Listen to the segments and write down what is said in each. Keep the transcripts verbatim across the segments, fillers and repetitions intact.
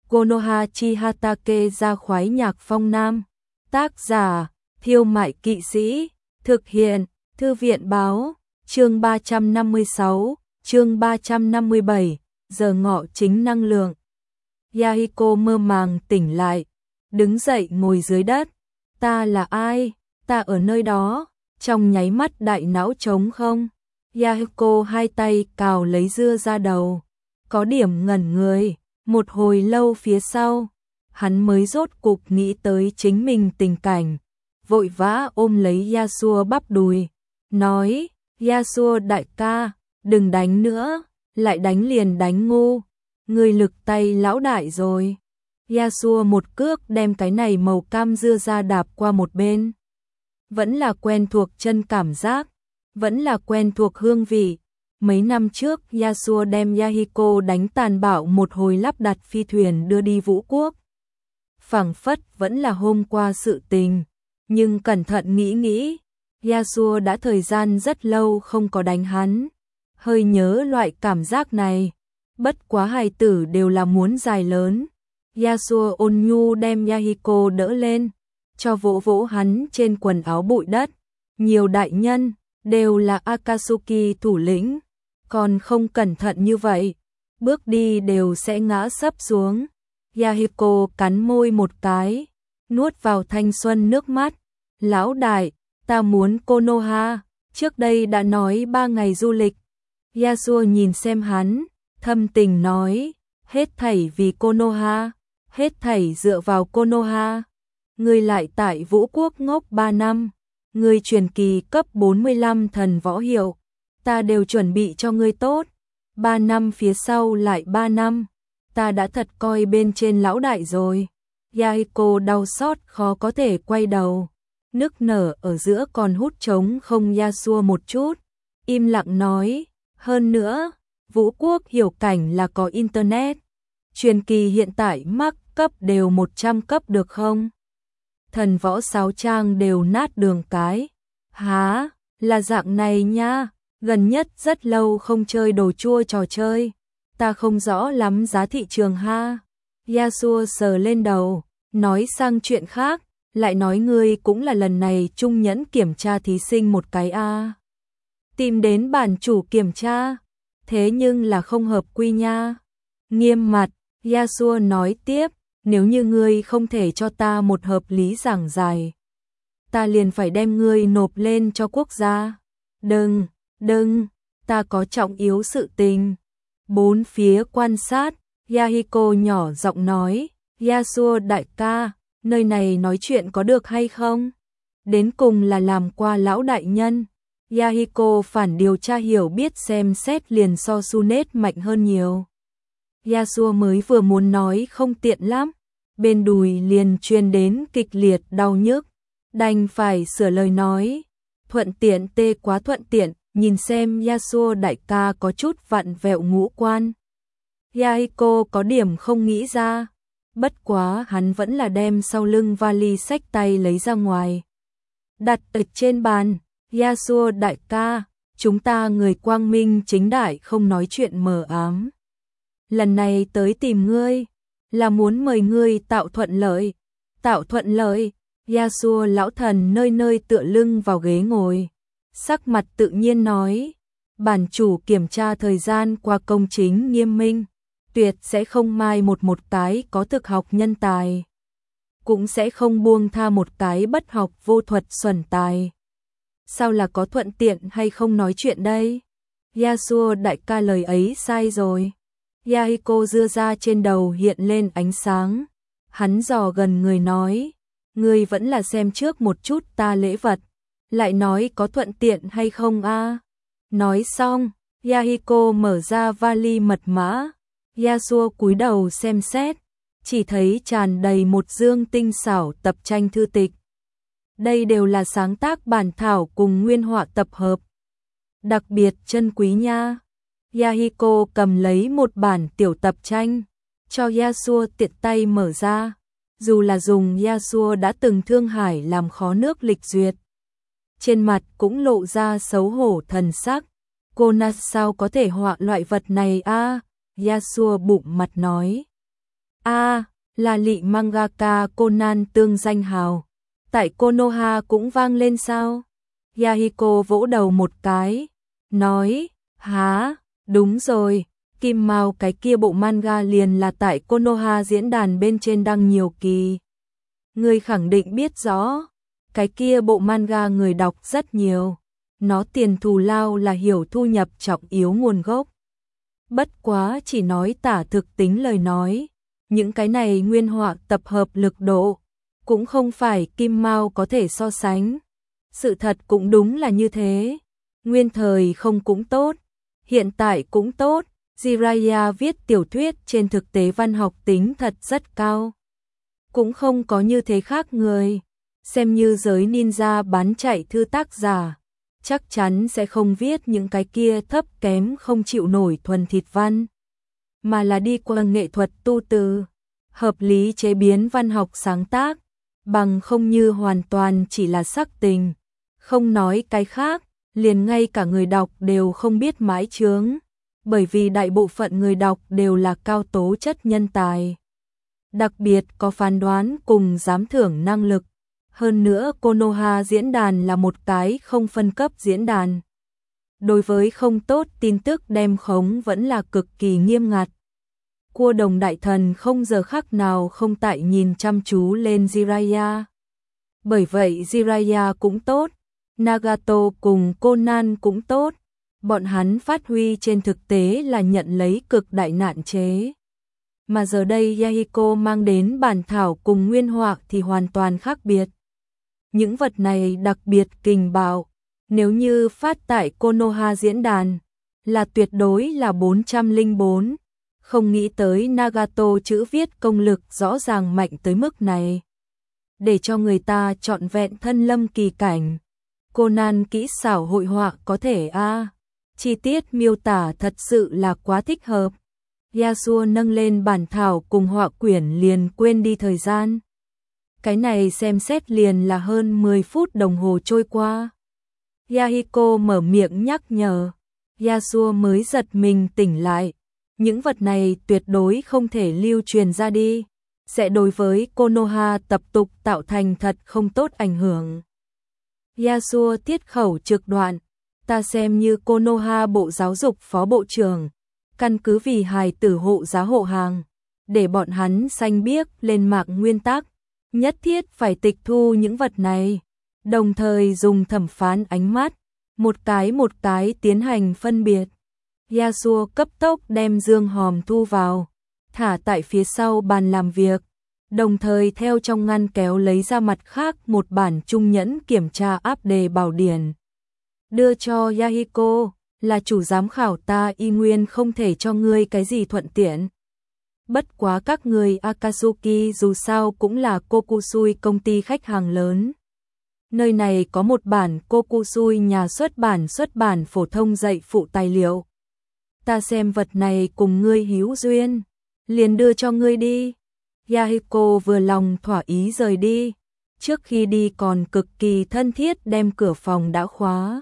Konoha Chihatake ra khoái nhạc phong nam. Tác giả, Thiêu Mại Kỵ Sĩ. Thực hiện, Thư viện Báo. Chương ba trăm năm mươi sáu, chương ba trăm năm mươi bảy, giờ ngọ chính năng lượng. Yahiko mơ màng tỉnh lại, đứng dậy ngồi dưới đất. Ta là ai? Ta ở nơi đó. Trong nháy mắt đại não trống không. Yahiko hai tay cào lấy dưa ra đầu, có điểm ngẩn người. Một hồi lâu phía sau, hắn mới rốt cục nghĩ tới chính mình tình cảnh, vội vã ôm lấy Yasuo bắp đùi, nói: Yasuo đại ca, đừng đánh nữa, lại đánh liền đánh ngu, người lực tay lão đại rồi. Yasuo một cước đem cái này màu cam dưa ra đạp qua một bên. Vẫn là quen thuộc chân cảm giác, vẫn là quen thuộc hương vị. Mấy năm trước Yasuo đem Yahiko đánh tàn bạo một hồi, lắp đặt phi thuyền đưa đi Vũ Quốc. Phảng phất vẫn là hôm qua sự tình, nhưng cẩn thận nghĩ nghĩ, Yasuo đã thời gian rất lâu không có đánh hắn, hơi nhớ loại cảm giác này. Bất quá hài tử đều là muốn dài lớn. Yasuo ôn nhu đem Yahiko đỡ lên, cho vỗ vỗ hắn trên quần áo bụi đất. Nhiều đại nhân, đều là Akatsuki thủ lĩnh, còn không cẩn thận như vậy, bước đi đều sẽ ngã sấp xuống. Yahiko cắn môi một cái, nuốt vào thanh xuân nước mắt. Lão đại, ta muốn Konoha, trước đây đã nói ba ngày du lịch. Yasuo nhìn xem hắn, thâm tình nói: hết thảy vì Konoha, hết thảy dựa vào Konoha. Ngươi lại tại Vũ Quốc ngốc ba năm, ngươi truyền kỳ cấp bốn mươi lăm thần võ hiệu, ta đều chuẩn bị cho ngươi tốt. Ba năm phía sau lại ba năm, ta đã thật coi bên trên lão đại rồi. Yahiko đau xót khó có thể quay đầu, nức nở ở giữa còn hút trống không Yasuo một chút, im lặng nói: hơn nữa, Vũ Quốc hiểu cảnh là có internet, truyền kỳ hiện tại mắc cấp đều một trăm cấp được không? Thần võ sáu trang đều nát đường cái. Há, là dạng này nha, gần nhất rất lâu không chơi đồ chua trò chơi, ta không rõ lắm giá thị trường ha. Yasuo sờ lên đầu, nói sang chuyện khác, lại nói ngươi cũng là lần này trung nhẫn kiểm tra thí sinh một cái a. Tìm đến bản chủ kiểm tra, thế nhưng là không hợp quy nha. Nghiêm mặt, Yasuo nói tiếp: nếu như ngươi không thể cho ta một hợp lý giảng giải, ta liền phải đem ngươi nộp lên cho quốc gia. Đừng, đừng, ta có trọng yếu sự tình. Bốn phía quan sát, Yahiko nhỏ giọng nói: Yasuo đại ca, nơi này nói chuyện có được hay không? Đến cùng là làm qua lão đại nhân. Yahiko phản điều tra hiểu biết xem xét liền so Sunet mạnh hơn nhiều. Yasuo mới vừa muốn nói không tiện lắm, bên đùi liền truyền đến kịch liệt đau nhức, đành phải sửa lời nói: thuận tiện tê quá thuận tiện, nhìn xem Yasuo đại ca có chút vặn vẹo ngũ quan. Yahiko có điểm không nghĩ ra, bất quá hắn vẫn là đem sau lưng vali xách tay lấy ra ngoài, đặt ở trên bàn. Yasuo đại ca, chúng ta người quang minh chính đại không nói chuyện mờ ám. Lần này tới tìm ngươi, là muốn mời ngươi tạo thuận lợi. Tạo thuận lợi. Yasuo lão thần nơi nơi tựa lưng vào ghế ngồi, sắc mặt tự nhiên nói: bản chủ kiểm tra thời gian qua công chính nghiêm minh, tuyệt sẽ không mai một một cái có thực học nhân tài, cũng sẽ không buông tha một cái bất học vô thuật xuẩn tài. Sao là có thuận tiện hay không nói chuyện đây? Yasuo đại ca lời ấy sai rồi. Yahiko dưa ra trên đầu hiện lên ánh sáng, hắn dò gần người nói: ngươi vẫn là xem trước một chút ta lễ vật, lại nói có thuận tiện hay không a? À? Nói xong, Yahiko mở ra vali mật mã. Yasuo cúi đầu xem xét, chỉ thấy tràn đầy một dương tinh xảo tập tranh thư tịch. Đây đều là sáng tác bản thảo cùng nguyên họa tập hợp, đặc biệt chân quý nha. Yahiko cầm lấy một bản tiểu tập tranh, cho Yasuo tiện tay mở ra. Dù là dùng Yasuo đã từng Thương Hải làm khó nước lịch duyệt, trên mặt cũng lộ ra xấu hổ thần sắc. Cô na sao có thể họa loại vật này a? À? Yasuo bụng mặt nói. A, là lị mangaka Conan tương danh hào. Tại Konoha cũng vang lên sao? Yahiko vỗ đầu một cái, nói, há, đúng rồi, Kim Mao cái kia bộ manga liền là tại Konoha diễn đàn bên trên đăng nhiều kỳ. Người khẳng định biết rõ, cái kia bộ manga người đọc rất nhiều, nó tiền thù lao là hiểu thu nhập trọng yếu nguồn gốc. Bất quá chỉ nói tả thực tính lời nói, những cái này nguyên họa tập hợp lực độ, cũng không phải Kim Mao có thể so sánh. Sự thật cũng đúng là như thế, nguyên thời không cũng tốt, hiện tại cũng tốt, Jiraiya viết tiểu thuyết trên thực tế văn học tính thật rất cao. Cũng không có như thế khác người, xem như giới ninja bán chạy thư tác giả, chắc chắn sẽ không viết những cái kia thấp kém không chịu nổi thuần thịt văn, mà là đi qua nghệ thuật tu từ, hợp lý chế biến văn học sáng tác, bằng không như hoàn toàn chỉ là sắc tình, không nói cái khác, liền ngay cả người đọc đều không biết mãi chướng, bởi vì đại bộ phận người đọc đều là cao tố chất nhân tài. Đặc biệt có phán đoán cùng giám thưởng năng lực. Hơn nữa Konoha diễn đàn là một cái không phân cấp diễn đàn. Đối với không tốt tin tức đem khống vẫn là cực kỳ nghiêm ngặt. Cua đồng đại thần không giờ khắc nào không tại nhìn chăm chú lên Jiraiya. Bởi vậy Jiraiya cũng tốt, Nagato cùng Conan cũng tốt. Bọn hắn phát huy trên thực tế là nhận lấy cực đại nạn chế. Mà giờ đây Yahiko mang đến bản thảo cùng nguyên họa thì hoàn toàn khác biệt. Những vật này đặc biệt kình bạo, nếu như phát tại Konoha diễn đàn, là tuyệt đối là bốn trăm lẻ bốn. Không nghĩ tới Nagato chữ viết công lực rõ ràng mạnh tới mức này. Để cho người ta trọn vẹn thân lâm kỳ cảnh. Conan kỹ xảo hội họa có thể a à, chi tiết miêu tả thật sự là quá thích hợp. Yasuo nâng lên bản thảo cùng họa quyển liền quên đi thời gian. Cái này xem xét liền là hơn mười phút đồng hồ trôi qua. Yahiko mở miệng nhắc nhở. Yasuo mới giật mình tỉnh lại. Những vật này tuyệt đối không thể lưu truyền ra đi. Sẽ đối với Konoha tập tục tạo thành thật không tốt ảnh hưởng. Yasuo tiết khẩu trực đoạn. Ta xem như Konoha Bộ Giáo dục Phó Bộ trưởng. Căn cứ vì hài tử hộ giá hộ hàng. Để bọn hắn xanh biếc lên mạng nguyên tắc. Nhất thiết phải tịch thu những vật này. Đồng thời dùng thẩm phán ánh mắt. Một cái một cái tiến hành phân biệt. Yasuo cấp tốc đem dương hòm thu vào. Thả tại phía sau bàn làm việc. Đồng thời theo trong ngăn kéo lấy ra mặt khác một bản trung nhẫn kiểm tra áp đề bảo điển. Đưa cho Yahiko, là chủ giám khảo ta y nguyên không thể cho ngươi cái gì thuận tiện. Bất quá các người Akatsuki dù sao cũng là Kokusui công ty khách hàng lớn. Nơi này có một bản Kokusui nhà xuất bản xuất bản phổ thông dạy phụ tài liệu. Ta xem vật này cùng ngươi hữu duyên, liền đưa cho ngươi đi. Yahiko vừa lòng thỏa ý rời đi, trước khi đi còn cực kỳ thân thiết đem cửa phòng đã khóa.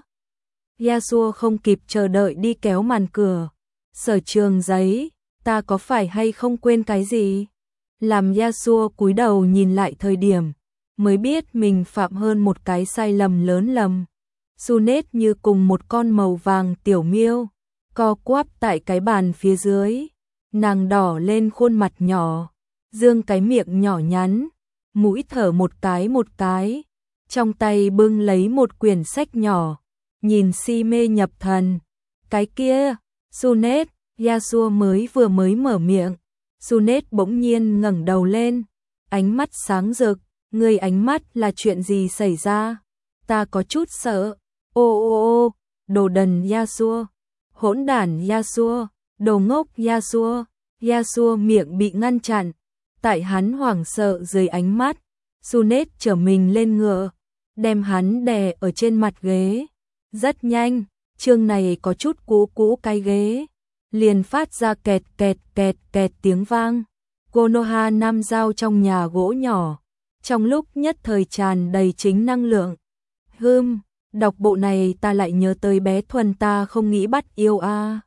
Yasuo không kịp chờ đợi đi kéo màn cửa. Sở Trường giấy, ta có phải hay không quên cái gì? Làm Yasuo cúi đầu nhìn lại thời điểm, mới biết mình phạm hơn một cái sai lầm lớn lầm. Sunet như cùng một con màu vàng tiểu miêu, co quắp tại cái bàn phía dưới. Nàng đỏ lên khuôn mặt nhỏ, dương cái miệng nhỏ nhắn, mũi thở một cái một cái, trong tay bưng lấy một quyển sách nhỏ, nhìn si mê nhập thần. Cái kia, Sunet, Yasuo mới vừa mới mở miệng, Sunet bỗng nhiên ngẩng đầu lên, ánh mắt sáng rực, người ánh mắt là chuyện gì xảy ra? Ta có chút sợ. Ô ô ô, đồ đần Yasuo, hỗn đản Yasuo, đồ ngốc Yasuo. Yasuo miệng bị ngăn chặn, tại hắn hoảng sợ dưới ánh mắt, Sunet trở mình lên ngựa, đem hắn đè ở trên mặt ghế. Rất nhanh, chương này có chút cũ cũ cái ghế, liền phát ra kẹt kẹt kẹt kẹt tiếng vang. Konoha Nam Giao trong nhà gỗ nhỏ, trong lúc nhất thời tràn đầy chính năng lượng. Hừm, đọc bộ này ta lại nhớ tới bé Thuần ta không nghĩ bắt yêu a. À.